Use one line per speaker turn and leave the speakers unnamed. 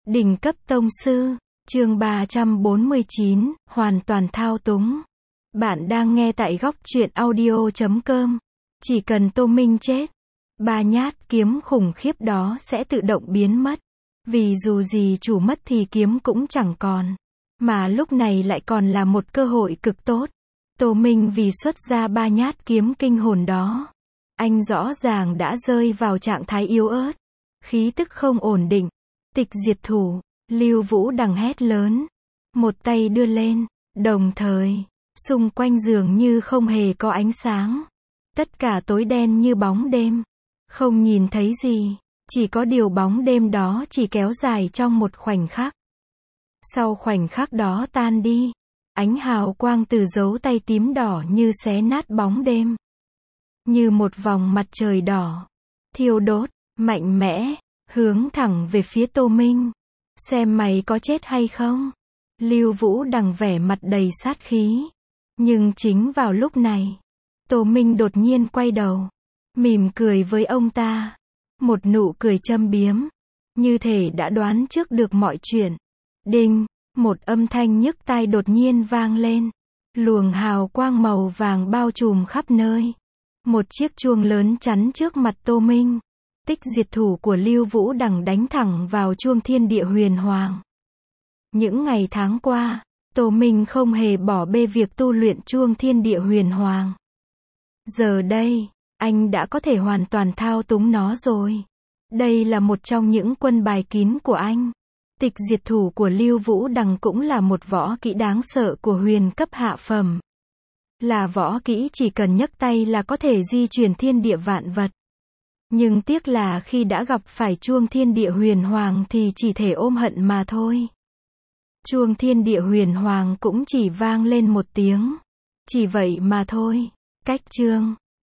Đỉnh cấp tông sư, chương 349, hoàn toàn thao túng. Bạn đang nghe tại góc truyện audio.com. Chỉ cần Tô Minh chết, 3 nhát kiếm khủng khiếp đó sẽ tự động biến mất. Vì dù gì chủ mất thì kiếm cũng chẳng còn. Mà lúc này lại còn là một cơ hội cực tốt. Tô Minh vì xuất ra 3 nhát kiếm kinh hồn đó. Anh rõ ràng đã rơi vào trạng thái yếu ớt. Khí tức không ổn định. Tịch diệt thủ, Lưu Vũ Đằng hét lớn. Một tay đưa lên, đồng thời, xung quanh dường như không hề có ánh sáng. Tất cả tối đen như bóng đêm. Không nhìn thấy gì, chỉ có điều bóng đêm đó chỉ kéo dài trong một khoảnh khắc. Sau khoảnh khắc đó tan đi, ánh hào quang từ dấu tay tím đỏ như xé nát bóng đêm. Như một vòng mặt trời đỏ, thiêu đốt, mạnh mẽ, hướng thẳng về phía Tô Minh. Xem mày có chết hay không? Lưu Vũ Đằng vẻ mặt đầy sát khí. Nhưng chính vào lúc này, Tô Minh đột nhiên quay đầu, mỉm cười với ông ta. Một nụ cười châm biếm, như thể đã đoán trước được mọi chuyện. Đinh, một âm thanh nhức tai đột nhiên vang lên. Luồng hào quang màu vàng bao trùm khắp nơi. Một chiếc chuông lớn chắn trước mặt Tô Minh. Tích diệt thủ của Lưu Vũ Đằng đánh thẳng vào chuông thiên địa huyền hoàng. Những ngày tháng qua, Tô Minh không hề bỏ bê việc tu luyện chuông thiên địa huyền hoàng. Giờ đây, anh đã có thể hoàn toàn thao túng nó rồi. Đây là một trong những quân bài kín của anh. Tịch diệt thủ của Lưu Vũ Đằng cũng là một võ kỹ đáng sợ của huyền cấp hạ phẩm. Là võ kỹ chỉ cần nhấc tay là có thể di chuyển thiên địa vạn vật. Nhưng tiếc là khi đã gặp phải chuông thiên địa huyền hoàng thì chỉ thể ôm hận mà thôi. Chuông thiên địa huyền hoàng cũng chỉ vang lên một tiếng. Chỉ vậy mà thôi. Cách chương